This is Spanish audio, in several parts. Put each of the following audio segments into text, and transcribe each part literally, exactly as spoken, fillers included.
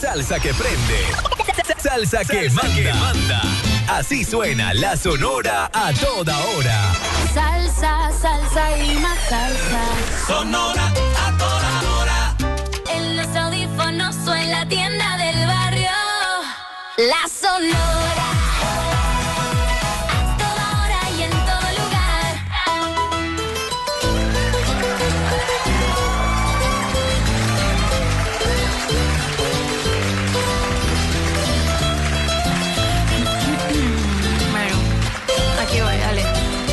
salsa que prende, salsa, salsa que, manda. que manda. Así suena la Sonora a toda hora. Salsa, salsa y más salsa. Sonora a toda hora. En los audífonos o en la tienda del barrio. La Sonora. A toda hora y en todo lugar. Bueno, aquí voy, dale.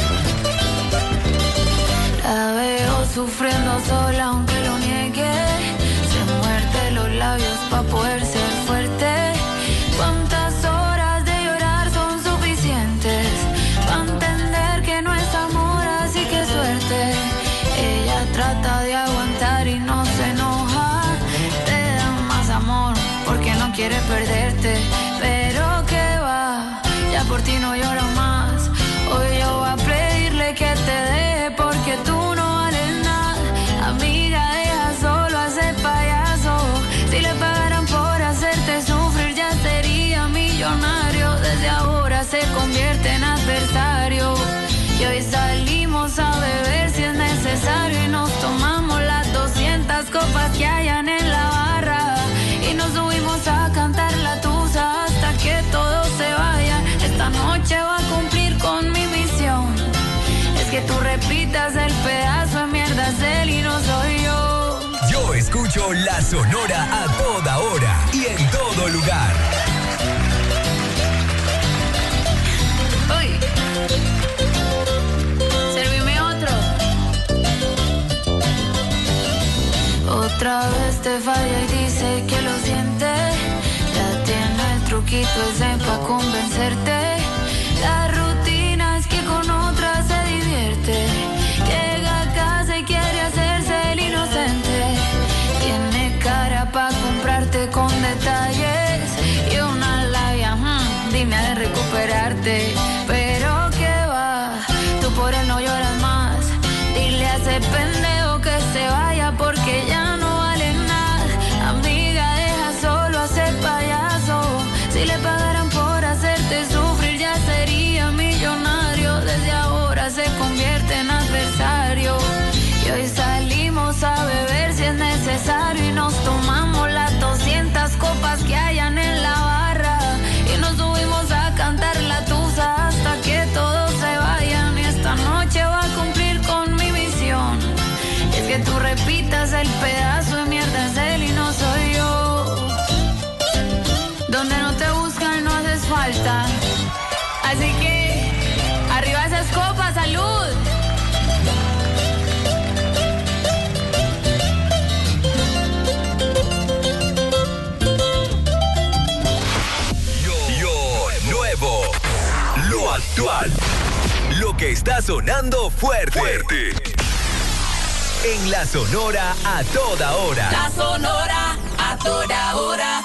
La veo sufriendo sola aunque lo niegue. Se muerde los labios pa' poder ser fuerte. ¿Cuántas horas de llorar son suficientes para entender que no es amor, así que suerte? Ella trata de aguantar y no se enoja. Te da más amor porque no quiere perderte. Pero que va, ya por ti no lloro más. Hoy yo voy a pedirle que te deje porque tú no vales nada. Amiga, deja solo a ese payaso. Si le pagaran por hacerte sufrir ya sería millonario. Desde ahora se convierte en adversario. Y hoy salimos a beber si es necesario. Y nos tomamos las doscientas copas que hayan en la barra. Y nos subimos a cantar la tusa hasta que todos se vayan. Esta noche va a cumplir con mi misión. Es que tú repitas el pedazo de mierda es él y no soy yo. Yo escucho la Sonora a toda hora y en todo lugar. Uy. Servime otro. Otra vez te falla y dice que lo siente. Ya tiene el truquito ese pa' convencerte. La rutina es que con otra se divierte. Llega a casa y quiere hacerse el inocente. Tiene cara pa' comprarte con detalles. Y una labia, hmm, dime ha de recuperarte. Pero que va, tú por él no lloras más. Dile a ese pendejo que se vaya porque ya no vale nada. Amiga, deja solo a ese payaso. Si le pagaran por hacerte sufrir ya sería millonario. Desde ahora se convierte en adversario. Y hoy salimos a beber si es necesario. Y nos tomamos las doscientas copas que hayan en la barra. Y nos subimos a cantar la tusa hasta que todos se vayan. Y esta noche va a cumplir con mi misión. Es que tú repitas el pedazo de mierda es él y no soy yo. Donde no te buscan no haces falta. Así que arriba esas copas, salud. Lo nuevo, lo actual, lo que está sonando fuerte. fuerte. En la Sonora a toda hora. La Sonora a toda hora.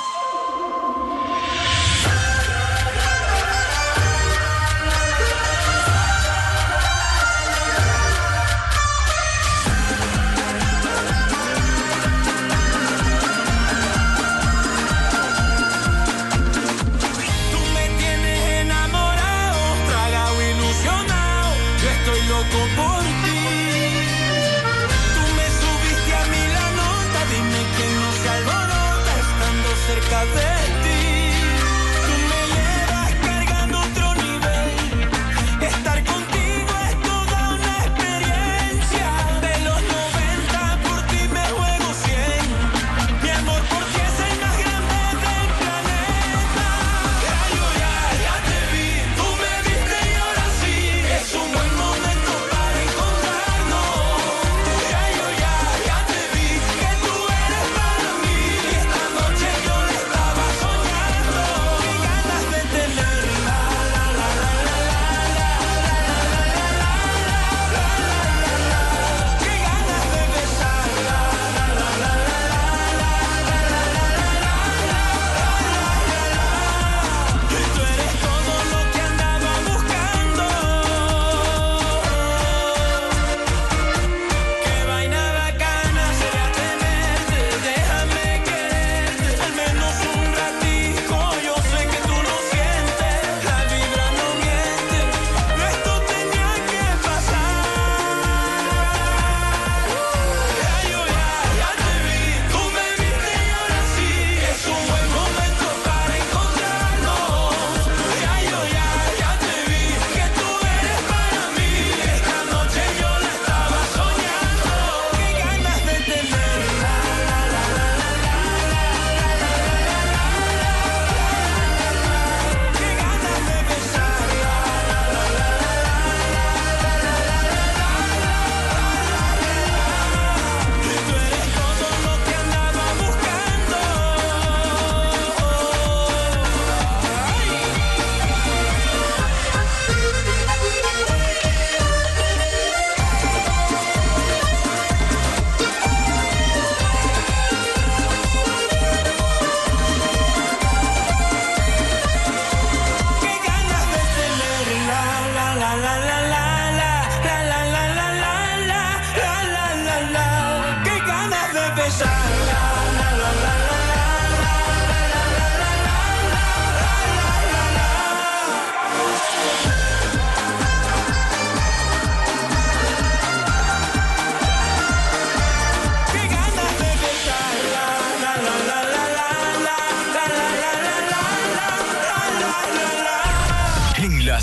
Loco por ti, tú me subiste a mí la nota, dime quién no se alborota estando cerca de ti, tú me llevas cargando otro nivel, estar contigo es toda una experiencia, de los noventa por ti me juego cien, mi amor por ti es el más grande del planeta, ya yo ya, ya te vi, tú me viste y ahora sí, es un buen momento. Estaba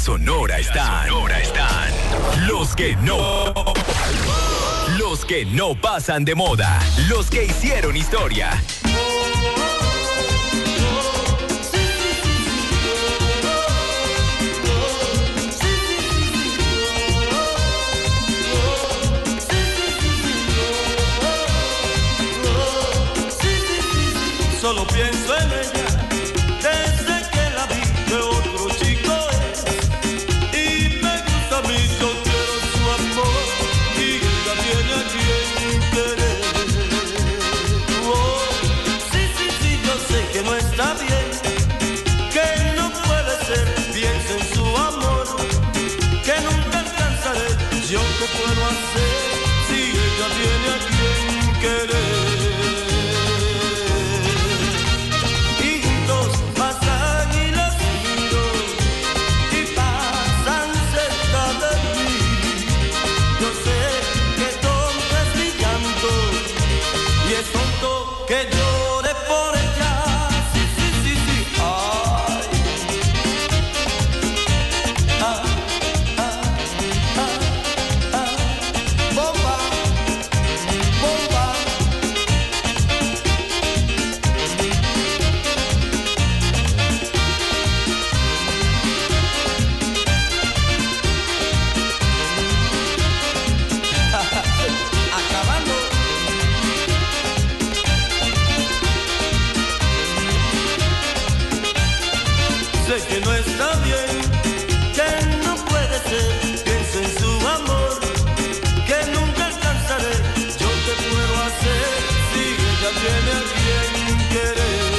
Sonora están, Sonora están los que no, los que no pasan de moda, los que hicieron historia. Solo pienso en ella desde que la vi, que otro chico es. Y me gusta a mí, yo quiero su amor y ella tiene a quien querer. Oh, sí, sí, sí, yo sé que no está bien, que no puede ser. Pienso en su amor, que nunca alcanzaré. Yo qué puedo hacer si ella tiene a quien querer. Que llore por ella, sí, sí, sí, sí, ay. Ah, ah, ah, ah. Bomba, bomba. Acabando. Sé que no está bien, que no puede ser. Pienso en su amor, que nunca alcanzaré. Yo qué puedo hacer si ella tiene a quien querer.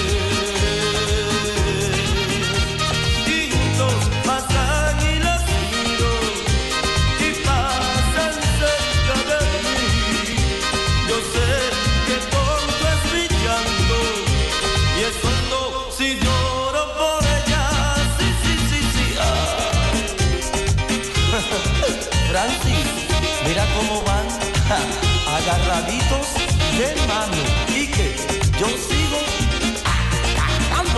Y juntos pasan y los miro y pasan cerca de mí. Yo sé que tonto es mi llanto y es tonto si lloro por Francis, mira cómo van, ja, agarraditos de mano, y que yo sigo cantando.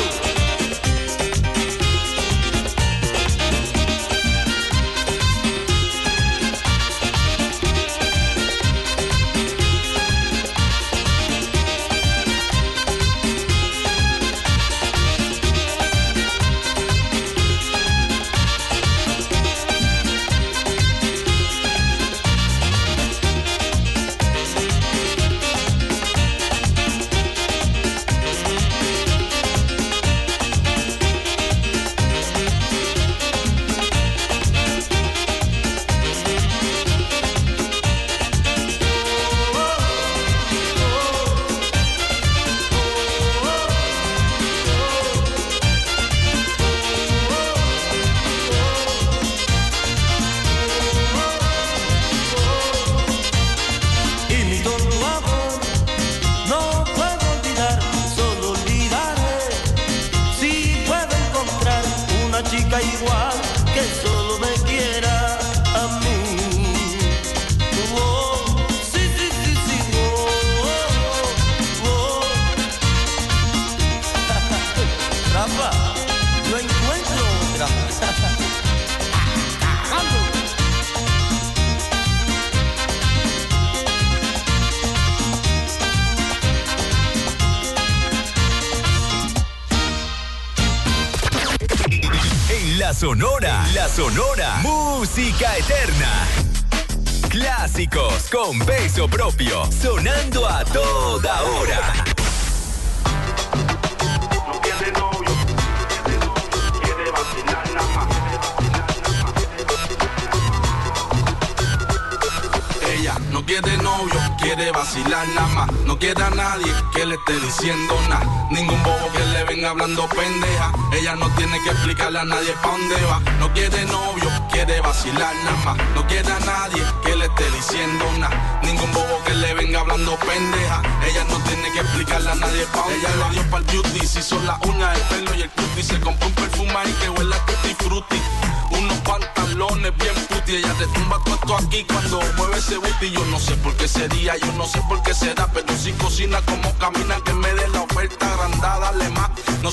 Igual que solo me quiera a mí. Oh, sí, sí, sí, sí. Oh, oh, oh. Rafa, yo encuentro otra. La Sonora, La Sonora, música eterna. Clásicos con peso propio, sonando a toda hora. No tiene novio, quiere vacilar nada más. Ella no quiere novio, quiere vacilar nada más. No quiere a nadie que le esté diciendo nada. Ningún bobo que le venga hablando pendeja. Ella no tiene que explicarle a nadie pa' dónde va. No quiere novio, quiere vacilar nada más. No quiere a nadie que le esté diciendo nada. Ningún bobo que le venga hablando pendeja. Ella no tiene que explicarle a nadie pa' dónde va. Ella le dio pa'l beauty, se hizo la uña, el pelo y el cutie. Se compró un perfume ahí que huele a tutti frutti. Unos pantalones bien puti. Ella te tumba todo esto aquí cuando mueve ese booty. Yo no sé por qué sería, yo no sé por qué será, pero si cocina como camina, que me dé la oferta agrandada, dale más. No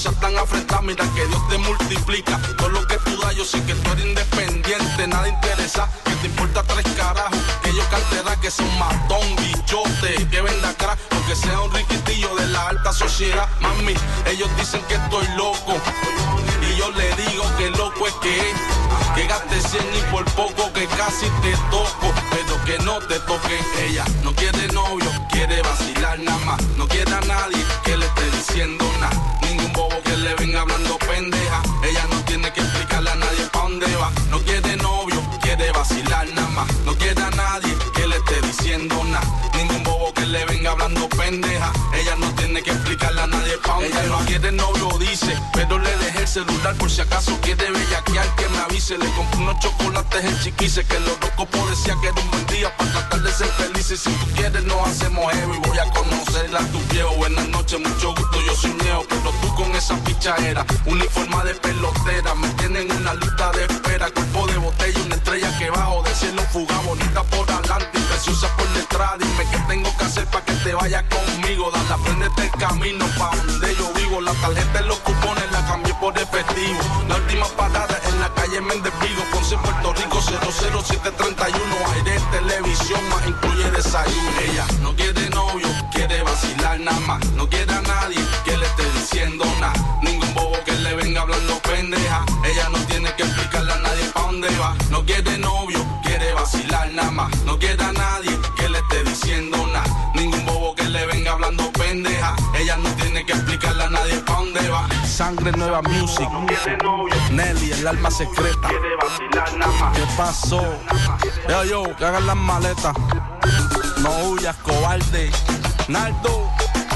seas tan afrentada, mira que Dios te multiplica. Todo lo que tú das, yo sé que tú eres independiente, nada interesa, que te importa tres carajos. Que yo cartera, que sea un matón, bichote, que venda crack, o que sea un riquitillo de la alta sociedad. Mami, ellos dicen que estoy loco, y yo le digo que loco es que es. Que gaste cien y por poco que casi te toco, pero que no te toque. Ella no quiere novio, quiere vacilar nada más. No quiere a nadie que le esté diciendo nada. Ningún bobo que le venga hablando pendeja. Ella no tiene que explicarle a nadie pa' dónde va. No quiere novio, quiere vacilar nada más. No quiere a nadie que le esté diciendo nada. Ningún bobo que le venga hablando pendeja. Ella no tiene que explicarle a nadie pa' dónde va. Ella no quiere novio, dice, pero le dejé el celular por si acaso quiere bellaquear, que me avise. Le compré unos chocolates en Chiquise, que los horóscopos decía que era un buen día para tratar de ser felices. Si tú quieres nos hacemos heavy, voy a conocerla a tu viejo. Buenas noches, mucho gusto, yo soy Neo, pero tú con esa pichadera, uniforma de pelotera, me tienen en una lista de espera. Cuerpo de botella, una estrella que bajo del cielo fuga, bonita por adelante y preciosa por detrás. Dime qué tengo que hacer para que te vayas conmigo. Dale, apréndete el camino pa' donde yo vivo. La tarjeta de los cupones la cambié por efectivo. La última parada en la calle Méndez Vigo, Ponce, Puerto Rico, cero cero siete tres uno. Aire, televisión, más incluye desayuno. Ella no quiere novio, quiere vacilar nada más. No quiere a nadie que le esté diciendo nada. Ningún bobo que le venga hablando pendeja. Ella no tiene que explicarle a nadie pa' dónde va. No quiere novio, quiere vacilar nada más. No quiere a nadie que le esté diciendo nada. Ningún bobo que le venga hablando pendeja. Ella no tiene que explicarle a nadie pa' dónde va. Sangre Nueva Music, Nelly, el alma secreta. ¿Qué pasó? Yo, yo, que hagan las maletas. No huyas, cobarde. Naldo.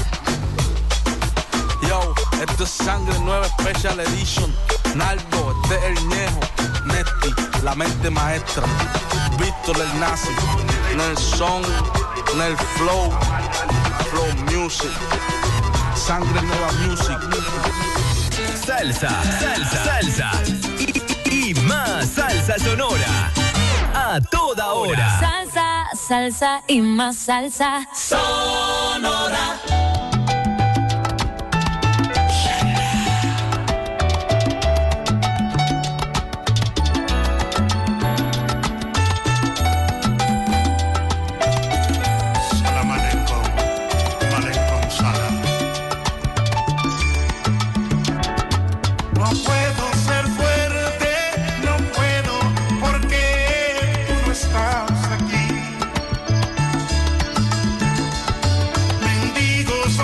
Yo, esto es Sangre Nueva Special Edition. Naldo, este es el Ñejo. Nesti, la mente maestra. Víctor el Nazi. En el son, en el flow. Flow Music. Sangre Nueva Music. Salsa, salsa, salsa y, y más salsa sonora a toda hora. Salsa, salsa y más salsa Sonora. Mendigos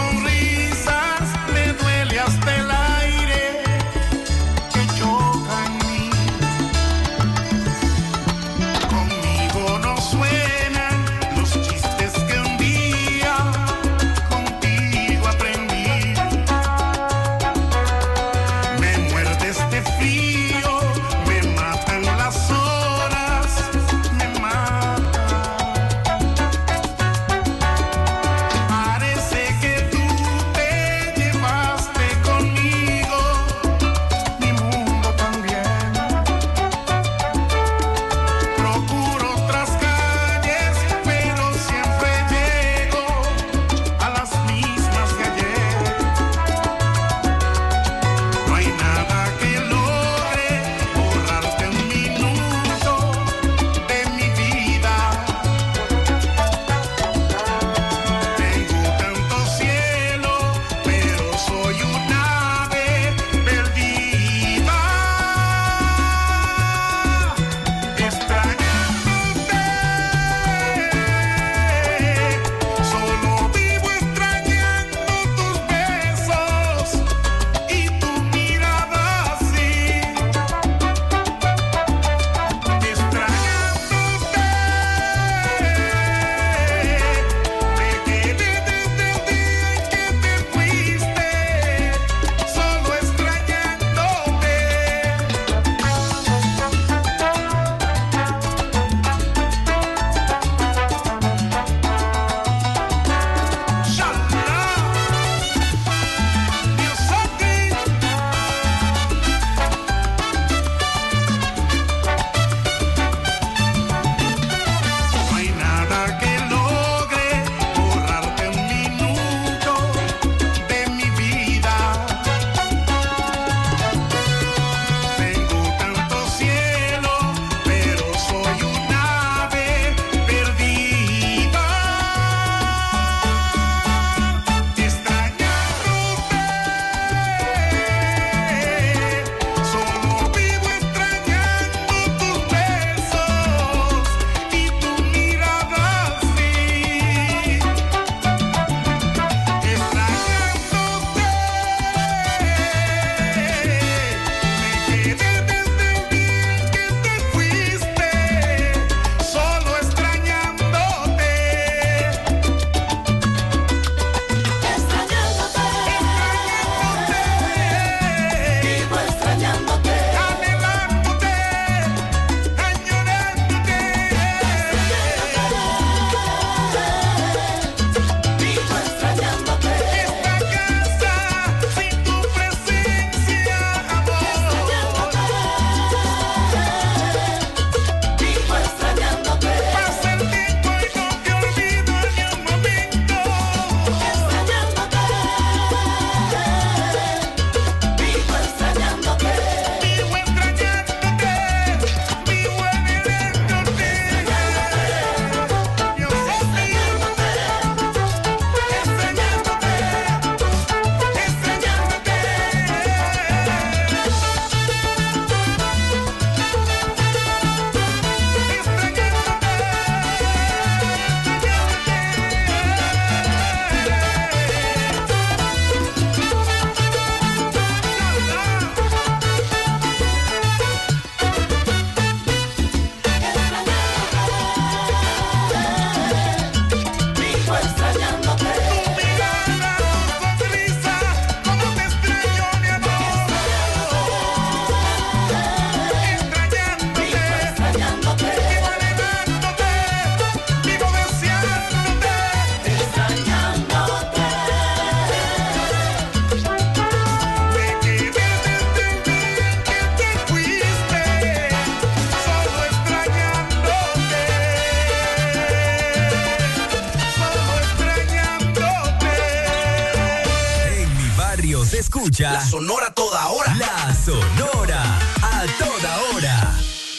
escucha La Sonora a toda hora. La Sonora a toda hora.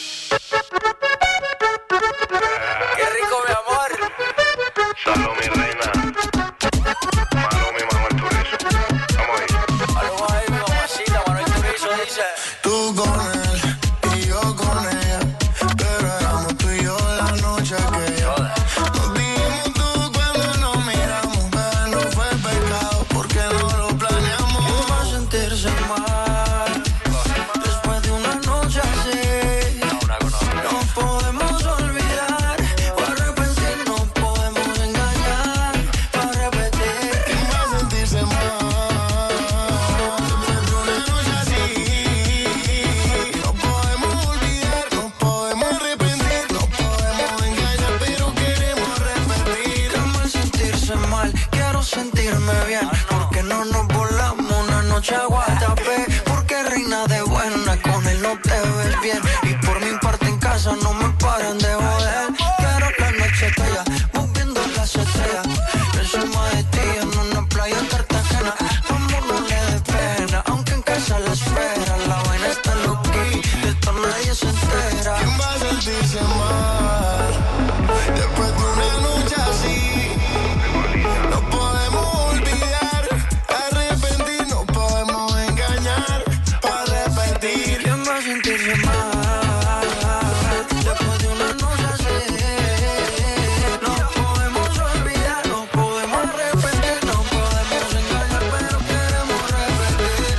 Qué rico, mi amor. Salud, mi reina. Mano, mi mamá, el chorizo. Vamos ahí. Vamos ahí, mi mamacita, mano, el chorizo dice. Tú con él y yo con ella, pero éramos tú y yo la noche aquella. Nos dijimos tú cuando nos miramos, pero no fue pecado porque no lo planeamos. ¿Cómo va a sentirse mal después de una noche así? No podemos olvidar o arrepentir, no podemos engañar para repetir. ¿Quién va a sentirse mal después de una noche así? No podemos olvidar, no podemos arrepentir, no podemos engañar, pero queremos repetir. ¿Cómo al sentirse mal? Quiero sentirme bien, porque no nos volamos una noche a Guatapé, porque reina de buena con él no te ves bien, y por mi parte en casa no me paran de joder. Quiero la noche tuya, moviendo las estrellas, encima de ti en una playa en Cartagena. Amor, no le dé pena, aunque en casa la espera, la vaina está loqui, de esto nadie se entera. ¿Quién va a sentirse mal después de una noche así? No podemos olvidar, arrepentir, no podemos engañar para repetir. ¿Quién va a sentirse mal después de una noche así? No podemos olvidar, no podemos arrepentir, no podemos engañar, pero queremos repetir.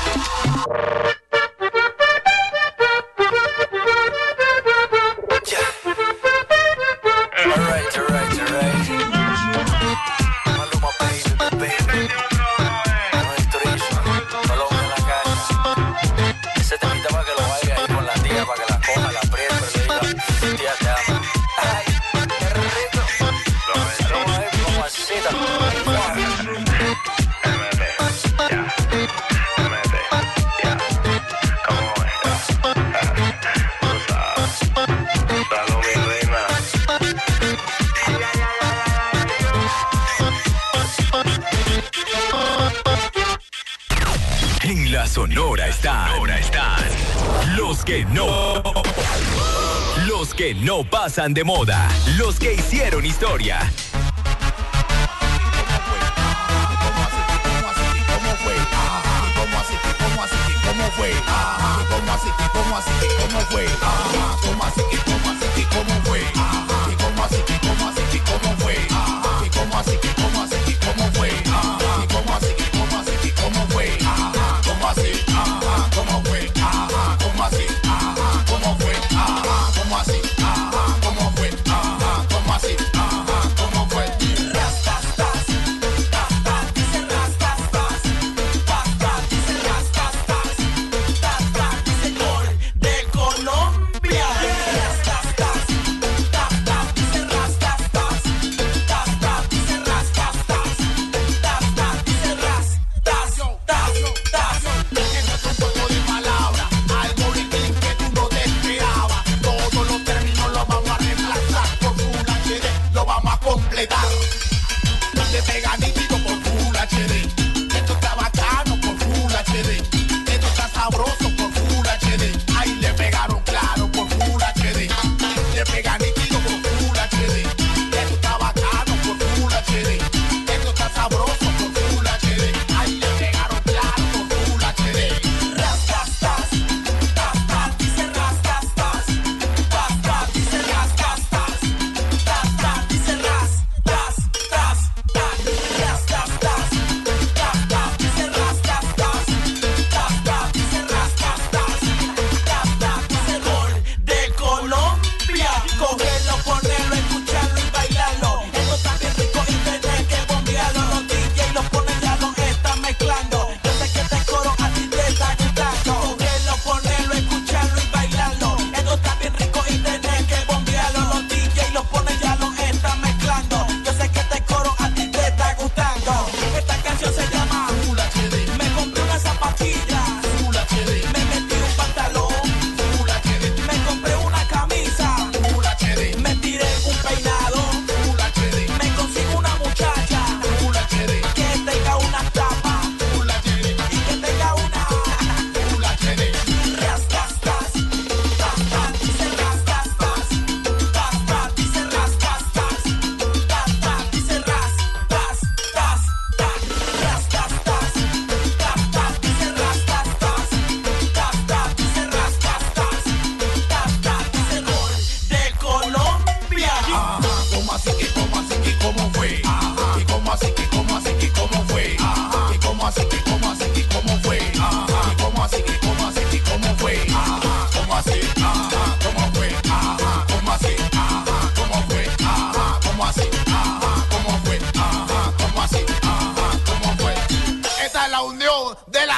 Alright, alright, alright. Maluma, baby, baby. Con el chorizo, Paloma en la casa. Ese temita para que lo vaya ahí con la tía, para que la coja, la apriete, pero le diga, tía, te amo. Ay, qué rico. Vamos ahí, mamacita. Salud, mi reina. En la Sonora están, Sonora están los que no, los que no pasan de moda, los que hicieron historia.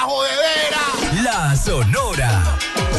jodedera. La Sonora.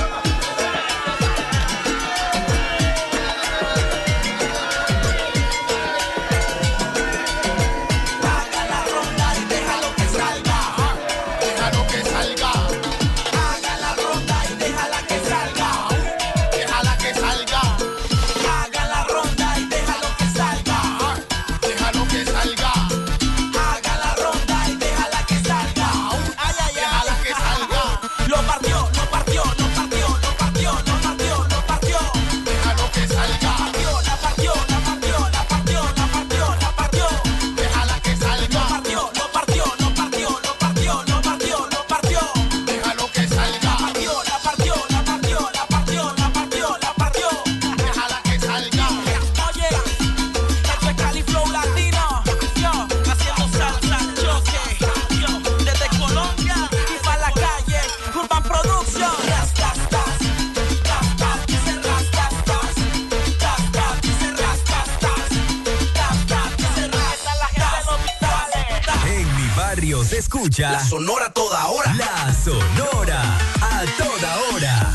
Se escucha La Sonora toda hora. La Sonora a toda hora.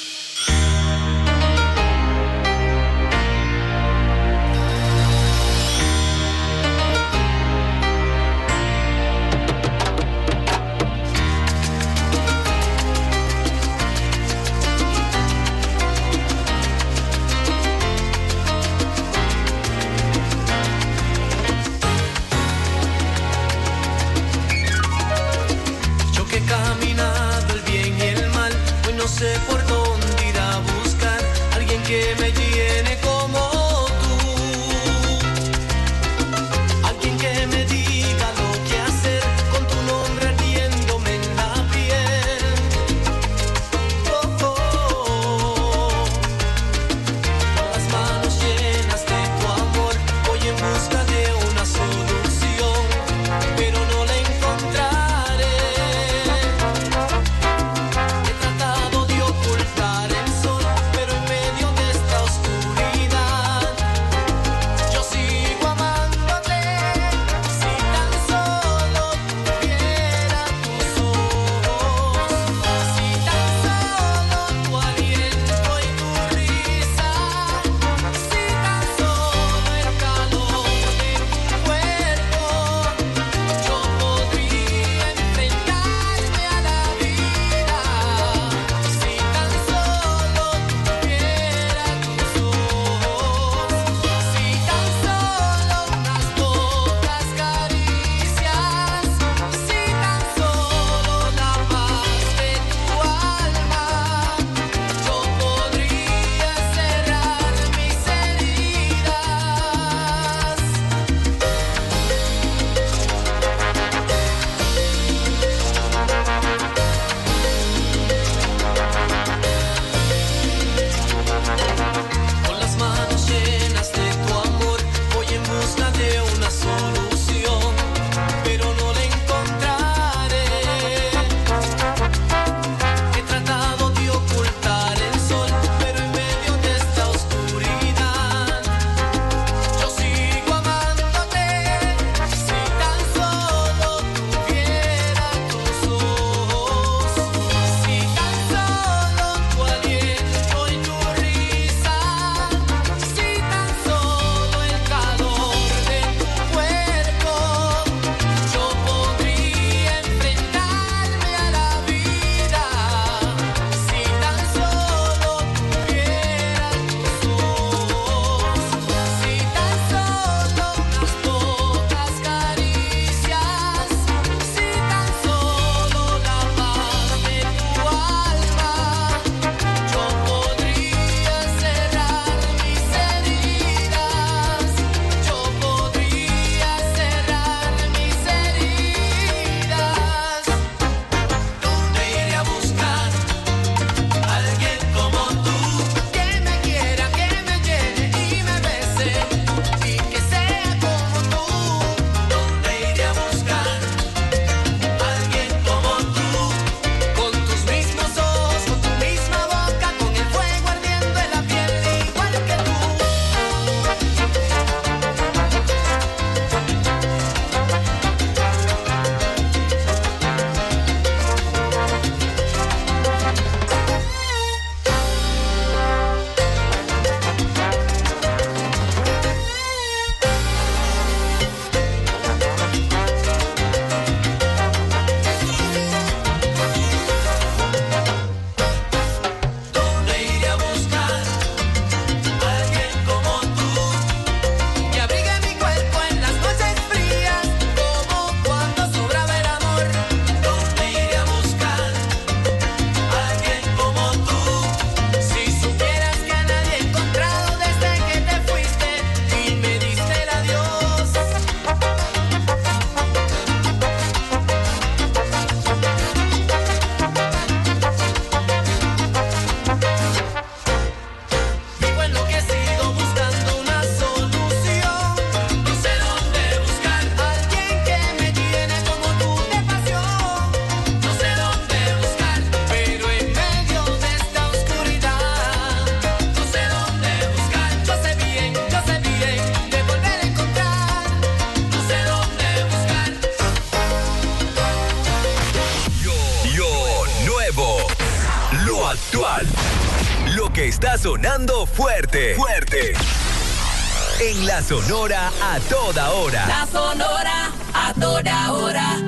Caminado el bien y el mal, hoy no sé por dónde ir a buscar alguien que me llene como tú, alguien que me diga lo que hacer con tu nombre ardiéndome en la piel. Oh, oh, oh. Con las manos llenas de tu amor voy en busca de una solución, pero no la encontraré. He tratado de ocultar el sol, pero en medio de esta oscuridad Lo actual. Lo que está sonando fuerte. Fuerte. En la Sonora a toda hora. La Sonora a toda hora.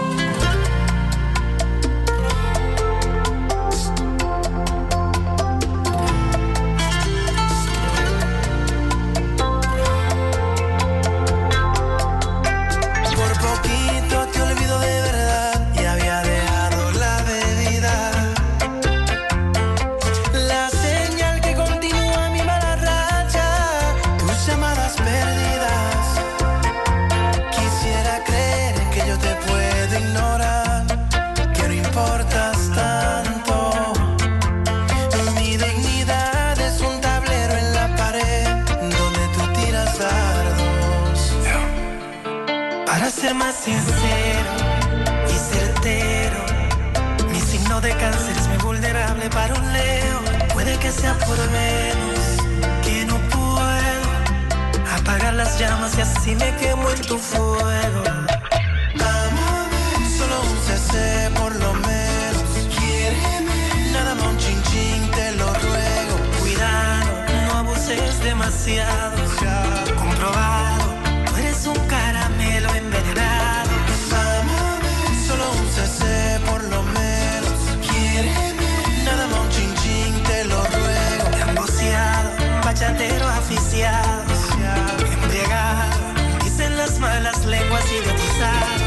Ser más sincero y certero, mi signo de cáncer es muy vulnerable para un Leo. Puede que sea por Venus, que no puedo apagar las llamas y así me quemo en tu fuego. Amame, solo un C C por lo menos. Quiéreme, nada más un chin chin, te lo ruego. Cuidado, no abuses demasiado, ya comprobado. Tú eres un caramelo envenenado. Amame, solo un C C por lo menos. Quiéreme, nada más un chin chin, te lo ruego. Emboceado, bachatero aficiado, embriagado, dicen las malas lenguas idiotizadas.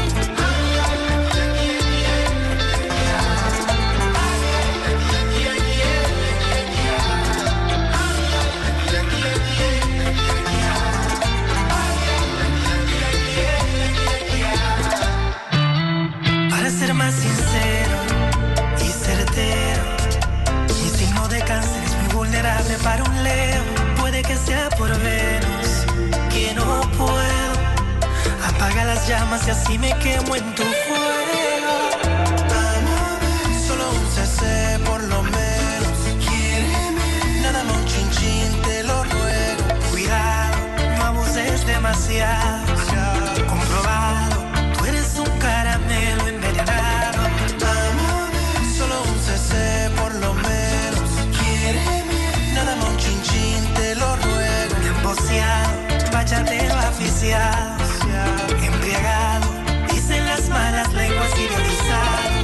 Ser más sincero y certero, mi signo de cáncer es muy vulnerable para un Leo. Puede que sea por Venus, que no puedo apagar las llamas y así me quemo en tu fuego. Amame, solo un C C por lo menos. Quiéreme, nada más un chin chin, te lo ruego. Cuidado, no abuses demasiado, ya comprobado. Tú eres un caramelo envenenado. Amame, solo un C C por lo menos. Quiéreme, nada más un chin chin, te lo ruego. Emboceado, bachatero aficiado, embriagado, dicen las malas lenguas idiotizadas.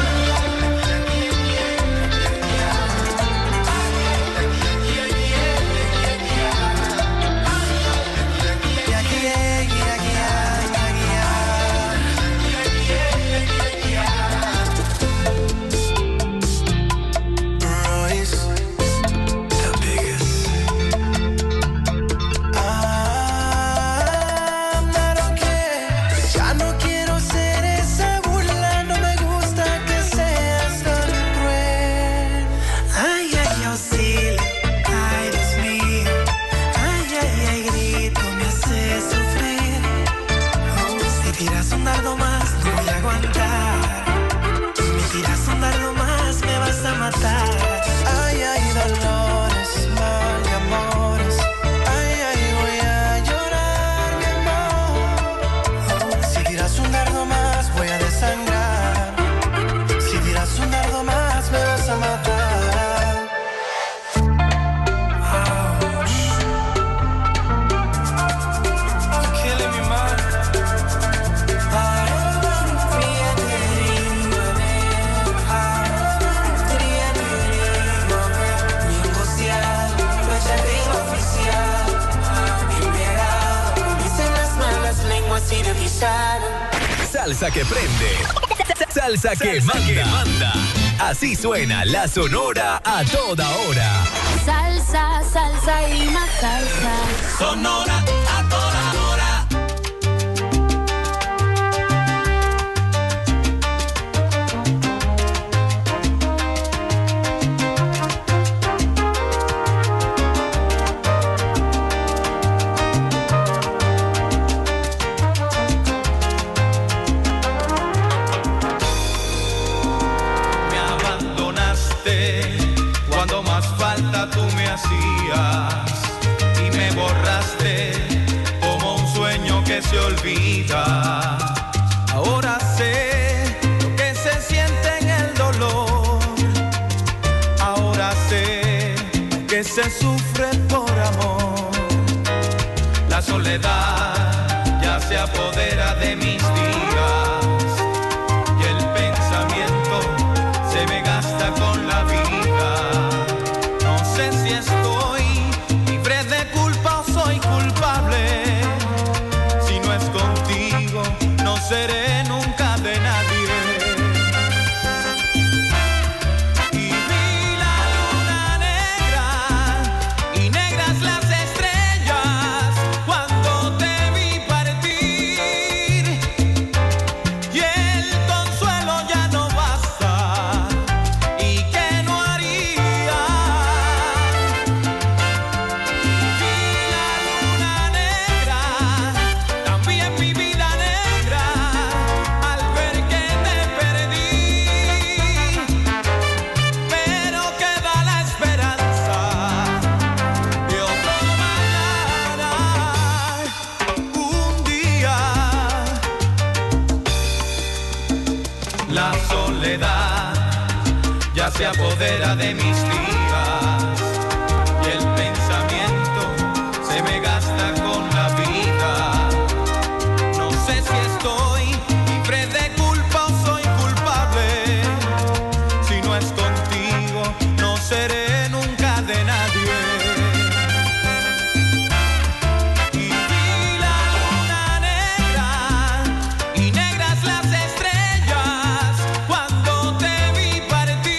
Ay, ay, dolores, mal de amores. Ay, ay, voy a llorar, mi amor. Si tiras un dardo más, voy a desangrar. Si tiras un dardo más, me vas a matar. Ouch. You're killing me, man. Salsa que prende. Salsa que manda. que manda. Así suena la Sonora a toda hora. Salsa, salsa y más salsa. Sonora a toda hora. Tú me hacías y me borraste como un sueño que se olvida. Ahora sé lo que se siente en el dolor. se sufre por amor. La soledad ya se apodera de mis días y el pensamiento se me gasta con la vida. No sé si estoy libre de culpa o soy culpable. Si no es contigo, no seré nunca de nadie. Se apodera de mis días y el pensamiento se me gasta con la vida. No sé si estoy libre de culpa o soy culpable. Si no es contigo, no seré nunca de nadie. Y vi la luna negra y negras las estrellas cuando te vi partir.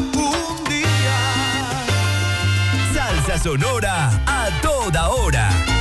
Sonora a toda hora.